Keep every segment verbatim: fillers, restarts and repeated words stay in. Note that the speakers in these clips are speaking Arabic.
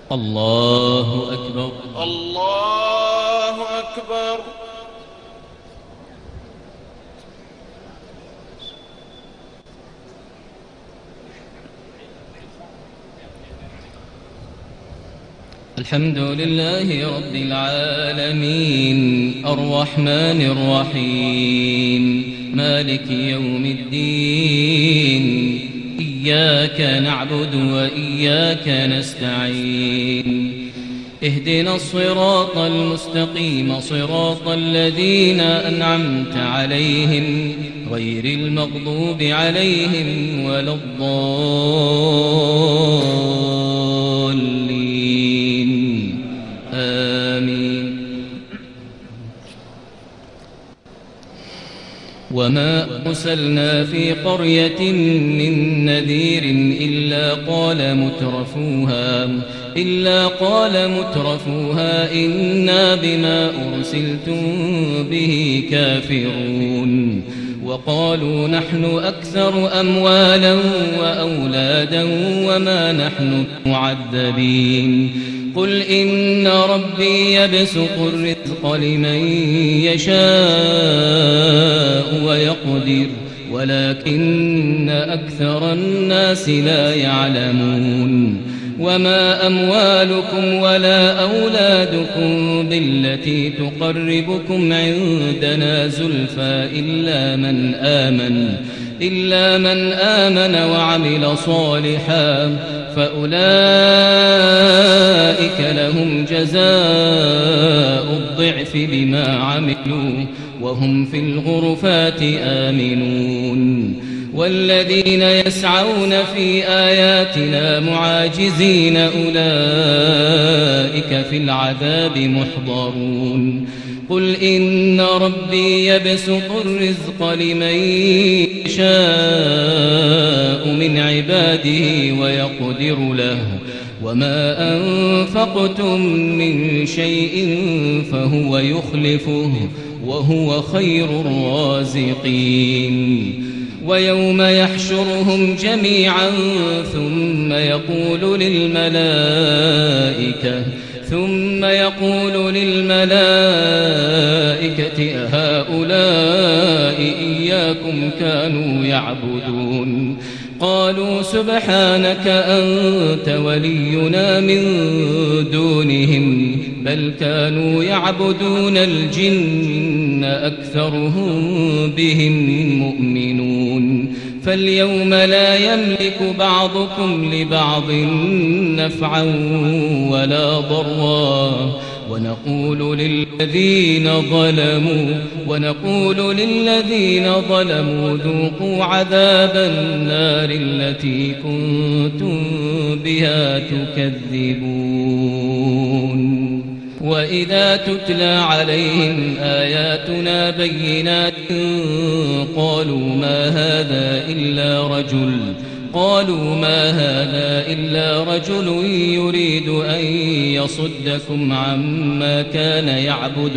الله أكبر. الله أكبر. الحمد لله رب العالمين الرحمن الرحيم مالك يوم الدين إياك نعبد وإياك نستعين اهدنا الصراط المستقيم صراط الذين أنعمت عليهم غير المغضوب عليهم ولا الضالين آمين. وما أرسلنا في قرية من نذير إلا قال مترفوها إلا قال مترفوها إنا بما أرسلتم به كافرون وقالوا نحن أكثر أموالا وأولادا وما نحن معذبين قل إن ربي يبسط الرزق لمن يشاء ويقدر ولكن أكثر الناس لا يعلمون وما أموالكم ولا أولادكم بالتي تقربكم عندنا زلفى إلا من آمن إلا من آمن وعمل صالحا فأولئك لهم جزاء الضعف بما عملوا وهم في الغرفات آمنون والذين يسعون في آياتنا معاجزين أولئك في العذاب محضرون قل إن ربي يبسط الرزق لمن يشاء من عباده ويقدر له وما أنفقتم من شيء فهو يخلفه وهو خير الرازقين ويوم يحشرهم جميعا ثم يقول للملائكة ثم يقول للملائكة أهؤلاء إياكم كانوا يعبدون قالوا سبحانك أنت ولينا من دونهم بل كانوا يعبدون الجن أكثرهم بهم مؤمنون فاليوم لا يملك بعضكم لبعض نفعا ولا ضرا ونقول للذين ظلموا ونقول للذين ظلموا ذوقوا عذاب النار التي كنتم بها تكذبون وإذا تتلى عليهم آياتنا بينات قالوا ما هذا إلا رجل قالوا ما هذا إلا رجل يريد أن يصدكم عما كان يعبد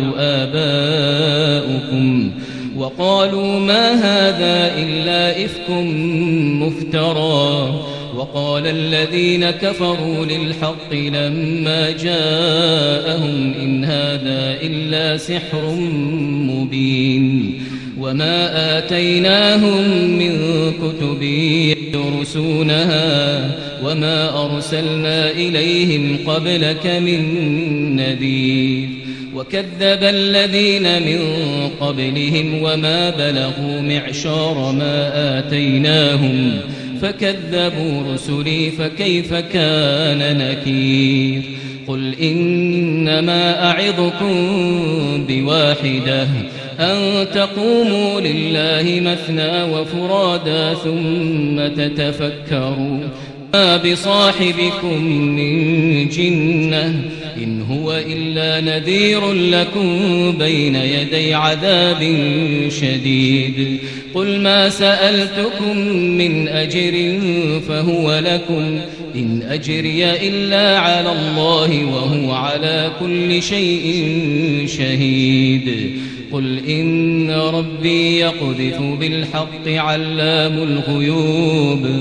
آباؤكم وقالوا ما هذا إلا إفك مفترى وقال الذين كفروا للحق لما جاءهم إن هذا إلا سحر مبين وما آتيناهم من كتب يدرسونها وما أرسلنا إليهم قبلك من نذير وكذب الذين من قبلهم وما بلغوا معشار ما آتيناهم فكذبوا رسلي فكيف كان نكير قل إنما أعظكم بواحدة أن تقوموا لله مثنى وفرادا ثم تتفكروا ما بصاحبكم من جنة إن هو إلا نذير لكم بين يدي عذاب شديد قل ما سألتكم من أجر فهو لكم إن أجري إلا على الله وهو على كل شيء شهيد قل إن ربي يقذف بالحق علام الغيوب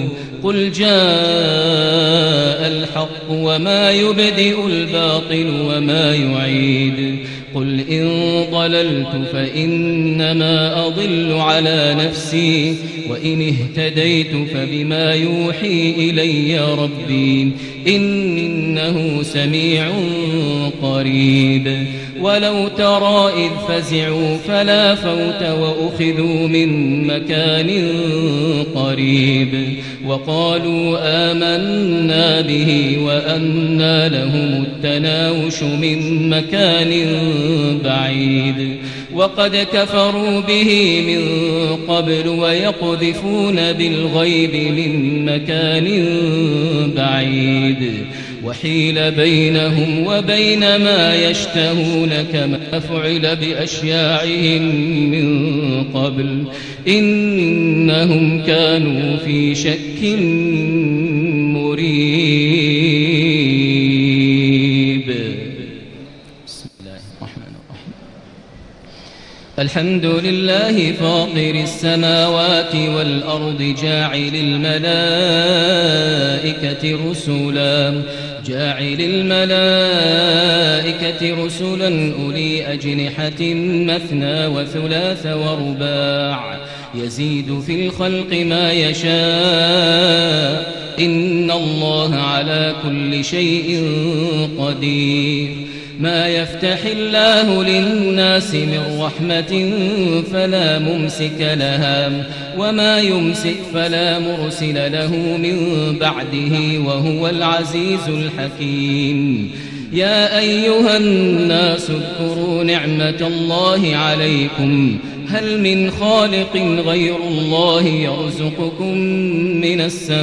قل جاء الحق وما يبدئ الباطل وما يعيد قل إن ضللت فإنما أضل على نفسي وإن اهتديت فبما يوحي إلي ربي إنه سميع قريب ولو ترى إذ فزعوا فلا فوت وأخذوا من مكان قريب وقالوا آمنا به وأنى لهم التناوش من مكان بعيد وقد كفروا به من قبل ويقذفون بالغيب من مكان بعيد وحيل بينهم وبين ما يشتهون كما فعل بأشياعهم من قبل إنهم كانوا في شك مريب. بسم الله الرحمن الرحيم. الحمد لله فاطر السماوات والأرض جاعل الملائكة رسلا جاعل الملائكة رسلا أولي أجنحة مثنى وثلاث ورباع يزيد في الخلق ما يشاء إن الله على كل شيء قدير. ما يفتح الله للناس من رحمة فلا ممسك لها وما يمسك فلا مرسل له من بعده وهو العزيز الحكيم. يا أيها الناس اذكروا نعمة الله عليكم هل من خالق غير الله يرزقكم من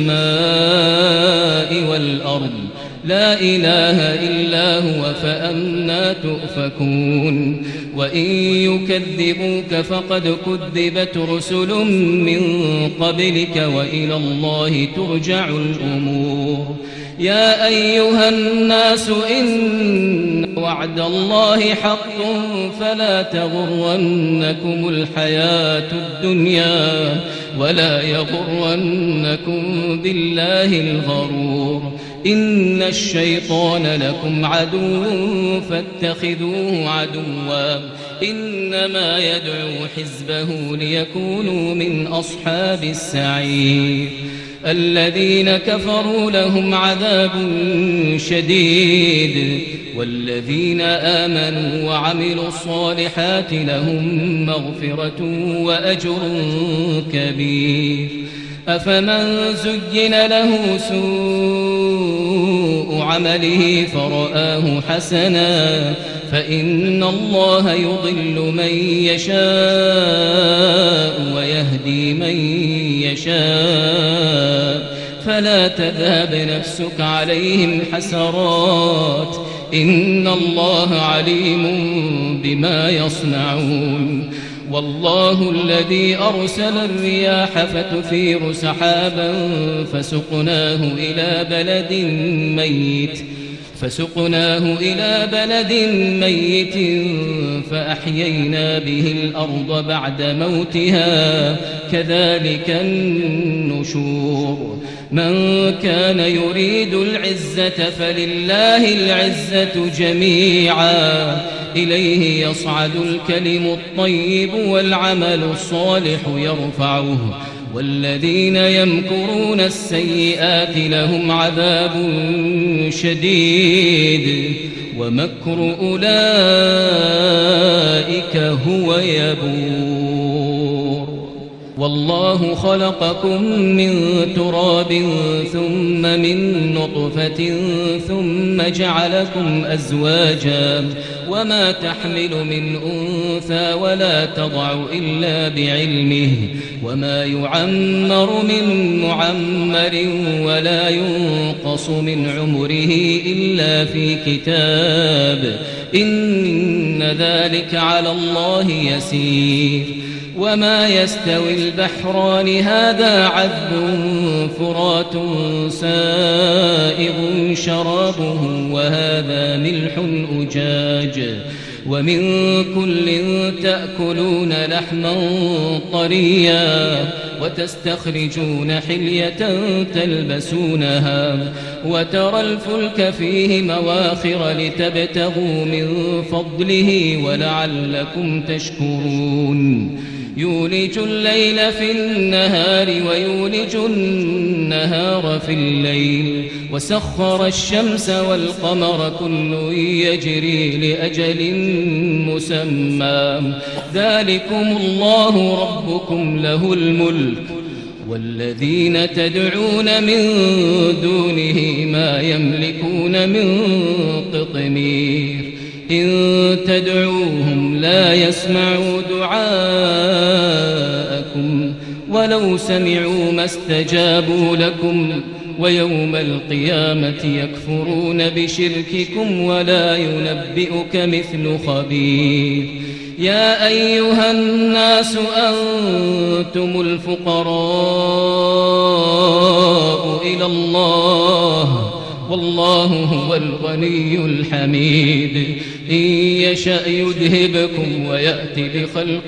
السماء والأرض لا إله إلا هو فأنى تؤفكون. وإن يكذبوك فقد كذبت رسل من قبلك وإلى الله ترجع الأمور. يا أيها الناس إن وعد الله حق فلا تغرنكم الحياة الدنيا ولا يغرنكم بالله الغرور. إن الشيطان لكم عدو فاتخذوه عدوا إنما يدعو حزبه ليكونوا من أصحاب السعير. الذين كفروا لهم عذاب شديد والذين آمنوا وعملوا الصالحات لهم مغفرة وأجر كبير. أفمن زين له سوء عمله فرآه حسنا فإن الله يضل من يشاء ويهدي من يشاء فلا تذهب نفسك عليهم حسرات إن الله عليم بما يصنعون. والله الذي أرسل الرياح فتثير سحابا فسقناه إلى بلد ميت فسقناه إلى بلد ميت فأحيينا به الأرض بعد موتها كذلك النشور. من كان يريد العزة فلله العزة جميعا إليه يصعد الكلم الطيب والعمل الصالح يرفعه والذين يمكرون السيئات لهم عذاب شديد ومكر أولئك هو يبور. والله خلقكم من تراب ثم من نطفة ثم جعلكم أزواجا وما تحمل من أنثى ولا تضع إلا بعلمه وما يعمر من معمر ولا ينقص من عمره إلا في كتاب إن ذلك على الله يسير. وما يستوي البحران هذا عذب فرات سائغ شرابه وهذا ملح أجاج ومن كل تأكلون لحما طريا وتستخرجون حلية تلبسونها وترى الفلك فيه مواخر لتبتغوا من فضله ولعلكم تشكرون يولج الليل في النهار ويولج النهار في الليل وسخر الشمس والقمر كل يجري لأجل مسمى ذلكم الله ربكم له الملك والذين تدعون من دونه ما يملكون من قطمير إن تدعوهم لا يسمعوا دعاءكم ولو سمعوا ما استجابوا لكم ويوم القيامة يكفرون بشرككم ولا ينبئك مثل خبير يا أيها الناس أنتم الفقراء إلى الله والله هو الغني الحميد إن يشأ يذهبكم ويأتي بخلق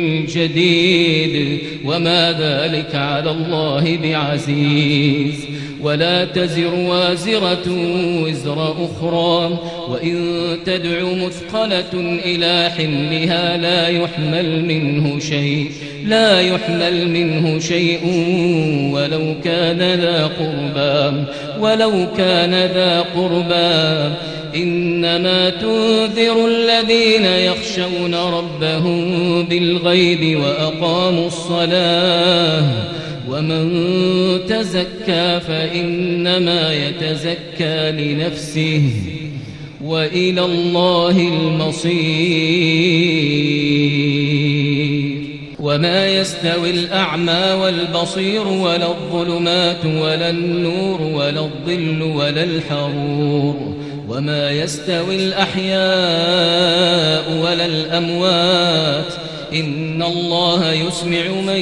جديد وما ذلك على الله بعزيز ولا تزر وازرة وزر أخرى وإن تدع مثقلة إلى حملها لا يحمل منه شيء لا يحمل منه شيء ولو كان ذا قربى ولو كان ذا قربى إنما تنذر الذين يخشون ربهم بالغيب وأقاموا الصلاة ومن تزكى فإنما يتزكى لنفسه وإلى الله المصير وما يستوي الأعمى والبصير ولا الظلمات ولا النور ولا الظل ولا الحرور وما يستوي الأحياء ولا الأموات إن الله يسمع من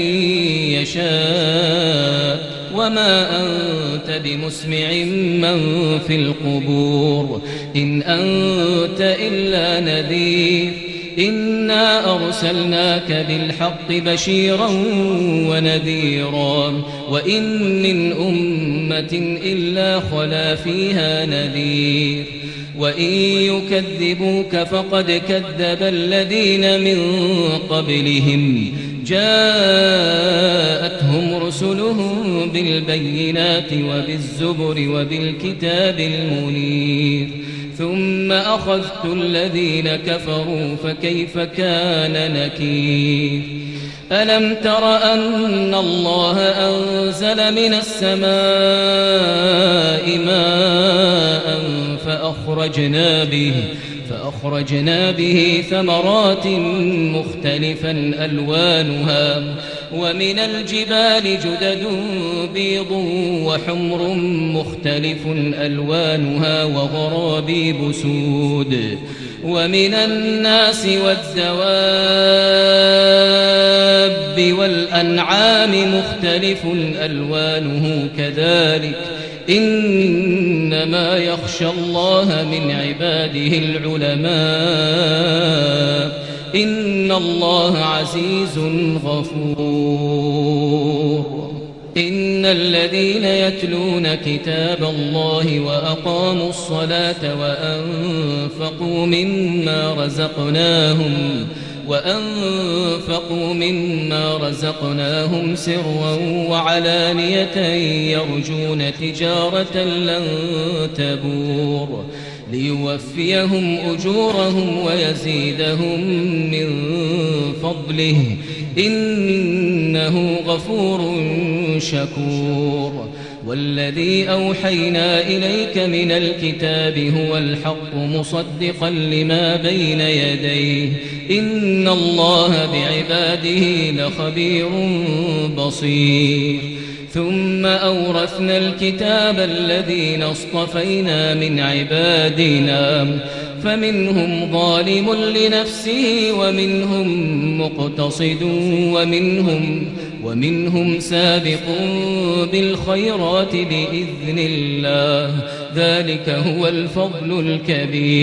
يشاء وما أنت بمسمع من في القبور إن أنت إلا نذير إنا أرسلناك بالحق بشيرا ونذيرا وإن من أمة إلا خلا فيها نذير وإن يكذبوك فقد كذب الذين من قبلهم جاءتهم رسلهم بالبينات وبالزبر وبالكتاب المنير ثم أخذت الذين كفروا فكيف كان نكير ألم تر أن الله أنزل من السماء ماء فأخرجنا به فأخرجنا به ثمرات مختلفا ألوانها ومن الجبال جدد بيض وحمر مختلف ألوانها وغرابيب سود ومن الناس والدواب والأنعام مختلف ألوانه كذلك إنما يخشى الله من عباده العلماء إن الله عزيز غفور إن الذين يتلون كتاب الله وأقاموا الصلاة وأنفقوا مما رزقناهم وأنفقوا مما رزقناهم سرا وعلانية يرجون تجارة لن تبور ليوفيهم أجورهم ويزيدهم من فضله إنه غفور شكور والذي أوحينا إليك من الكتاب هو الحق مصدقا لما بين يديه إن الله بعباده لخبير بصير ثم أورثنا الكتاب الذين اصطفينا من عبادنا فمنهم ظالم لنفسه ومنهم مقتصد ومنهم ومنهم سابق بالخيرات بإذن الله ذلك هو الفضل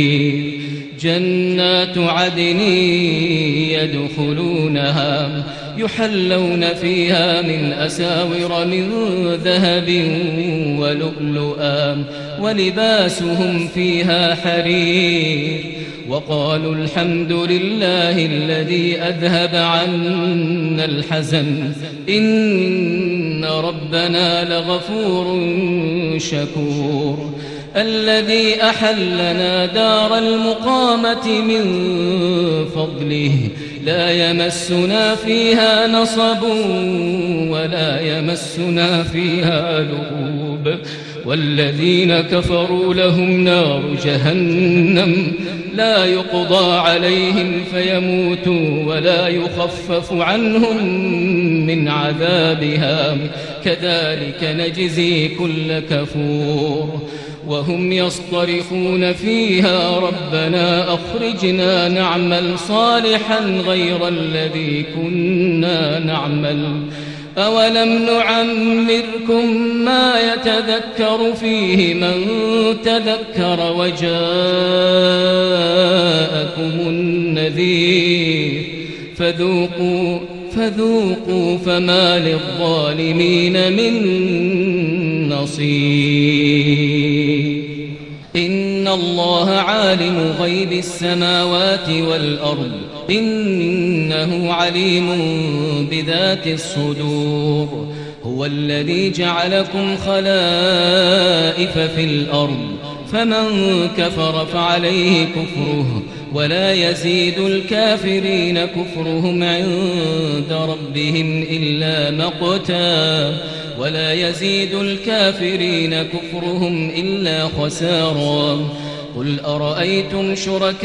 الكبير جنات عدن يدخلونها يحلون فيها من أساور من ذهب ولؤلؤا ولباسهم فيها حرير وقالوا الحمد لله الذي أذهب عنا الحزن إن ربنا لغفور شكور الذي أحلنا دار المقامة من فضله لا يمسنا فيها نصب ولا يمسنا فيها لغوب والذين كفروا لهم نار جهنم لا يقضى عليهم فيموتوا ولا يخفف عنهم من عذابها كذلك نجزي كل كفور وهم يصطرخون فيها ربنا أخرجنا نعمل صالحا غير الذي كنا نعمل أولم نعمركم ما يتذكر فيه من تذكر وجاءكم النذير فذوقوا فذوقوا فما للظالمين من نصير إن الله عالم غيب السماوات والأرض إنه عليم بذات الصدور هو الذي جعلكم خلائف في الأرض فمن كفر فعليه كفره ولا يزيد الكافرين كفرهم عند ربهم إلا مقتا ولا يزيد الكافرين كفرهم إلا خسارا قل أرأيتم شركاءكم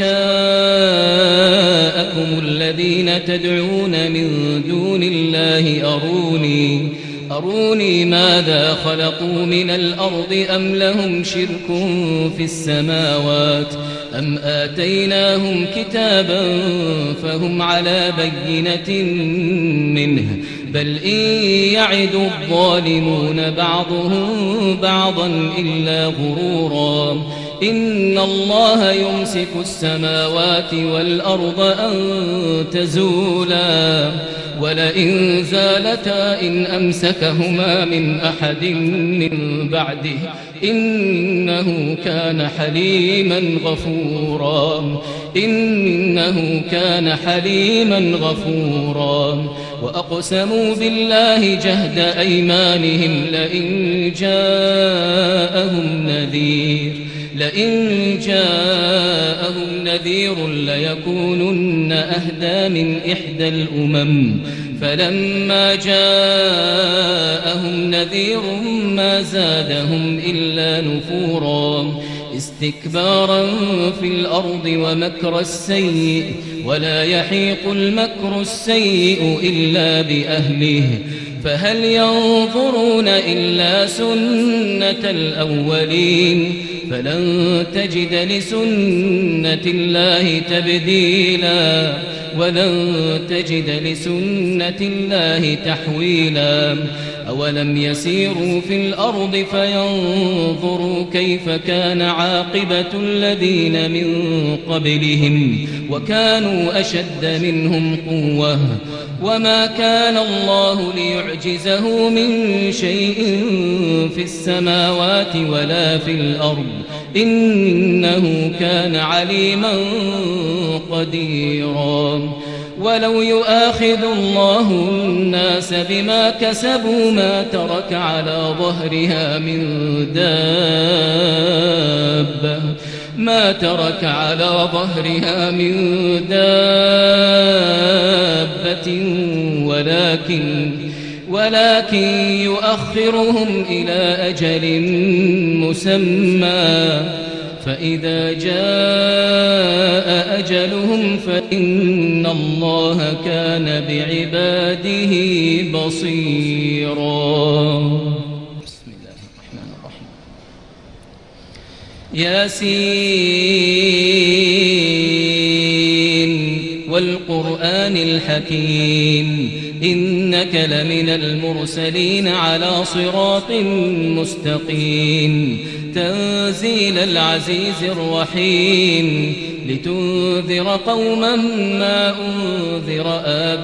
الذين تدعون من دون الله أروني أروني ماذا خلقوا من الأرض أم لهم شرك في السماوات أم آتيناهم كتابا فهم على بينة منه بل إن يعد الظالمون بعضهم بعضا إلا غرورا إن الله يمسك السماوات والأرض أن تزولا ولئن زالتا إن أمسكهما من أحد من بعده إنه كان حليما غفورا إنه كان حليما غفورا وأقسموا بالله جهد أيمانهم لئن جاءهم نذير لئن جاءهم نذير ليكونن أهدى من إحدى الأمم فلما جاءهم نذير ما زادهم إلا نفورا استكبارا في الأرض ومكر السيء ولا يحيق المكر السيء إلا بأهله فهل ينظرون إلا سنة الأولين فلن تجد لسنة الله تبديلا ولن تجد لسنة الله تحويلا أولم يسيروا في الأرض فينظروا كيف كان عاقبة الذين من قبلهم وكانوا أشد منهم قوة وما كان الله ليعجزه من شيء في السماوات ولا في الأرض إنه كان عليما قديرا ولو يؤاخذ الله الناس بما كسبوا ما ترك على ظهرها من دابة ما ترك على ظهرها من دابة ولكن ولكن يؤخرهم إلى أجل مسمى فإذا جاء أجلهم فإن الله كان بعباده بصيرا. بسم الله الرحمن الرحيم. ياسين والقرآن الحكيم إنك لمن المرسلين على صراط مستقيم تنزيل العزيز الرحيم لتنذر قوما ما أنذر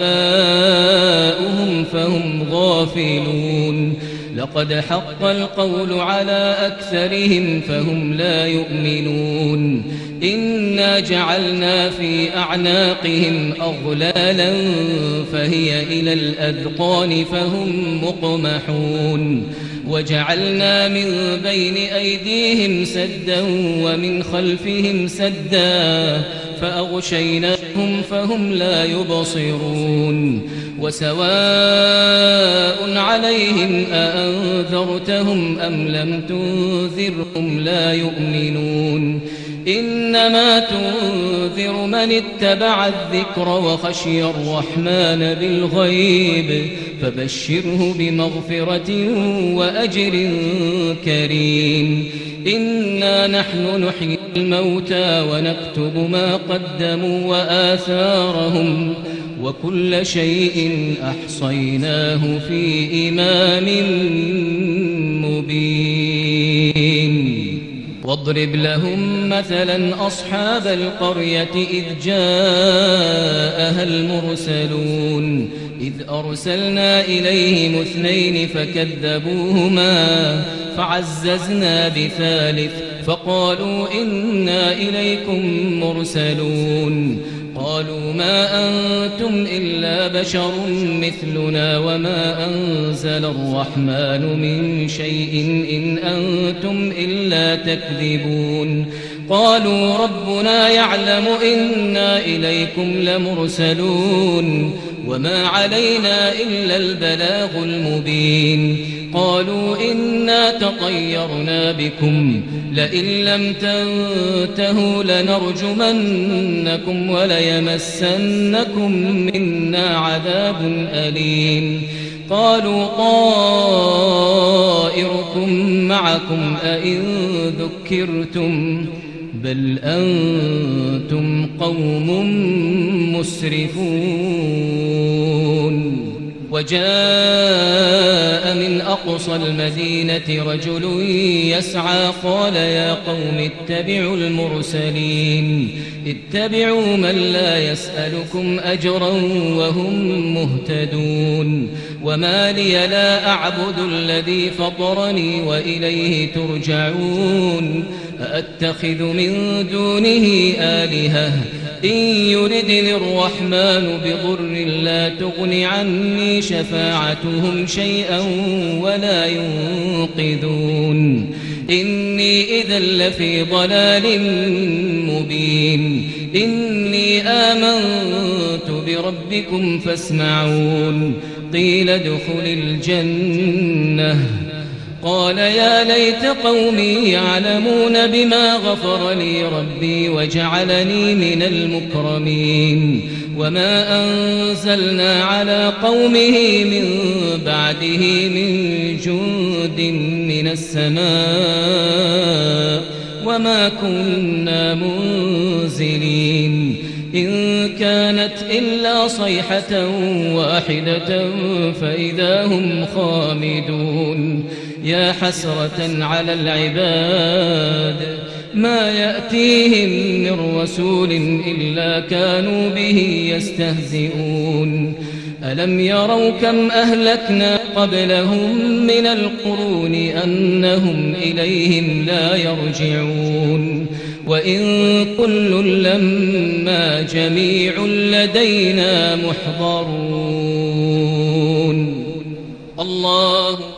آباؤهم فهم غافلون لقد حق القول على أكثرهم فهم لا يؤمنون إنا جعلنا في أعناقهم أغلالا فهي إلى الأذقان فهم مقمحون وجعلنا من بين أيديهم سدا ومن خلفهم سدا فأغشيناهم فهم لا يبصرون وسواء عليهم أأنذرتهم أم لم تنذرهم لا يؤمنون إنما تنذر من اتبع الذكر وخشي الرحمن بالغيب فبشره بمغفرة وأجر كريم إنا نحن نحيي الموتى ونكتب ما قدموا وآثارهم وكل شيء أحصيناه في إمام مبين واضرب لهم مثلا أصحاب القرية إذ جاءها المرسلون إذ أرسلنا إليهم اثنين فكذبوهما فعززنا بثالث فقالوا إنا إليكم مرسلون قالوا ما أنتم إلا بشر مثلنا وما أنزل الرحمن من شيء إن أنتم إلا تكذبون قالوا ربنا يعلم إنا إليكم لمرسلون وما علينا إلا البلاغ المبين قالوا إنا تطيرنا بكم لئن لم تنتهوا لنرجمنكم وليمسنكم منا عذاب أليم قالوا طائركم معكم أئن ذكرتم بل أنتم قوم مسرفون وجاء من أقصى المدينة رجل يسعى قال يا قوم اتبعوا المرسلين اتبعوا من لا يسألكم أجرا وهم مهتدون وما لي لا أعبد الذي فطرني وإليه ترجعون أأتخذ من دونه آلهة إن يردني الرحمن بضر لا تغن عني شفاعتهم شيئا ولا ينقذون إني إذا لفي ضلال مبين إني آمنت بربكم فاسمعون قيل ادخل الجنة قال يا ليت قومي يعلمون بما غفر لي ربي وجعلني من المكرمين وما أنزلنا على قومه من بعده من جند من السماء وما كنا منزلين إن كانت إلا صيحة واحدة فإذا هم خامدون يا حسرة على العباد ما يأتيهم من رسول إلا كانوا به يستهزئون ألم يروا كم أهلكنا قبلهم من القرون أنهم إليهم لا يرجعون وإن كل لما جميع لدينا محضرون الله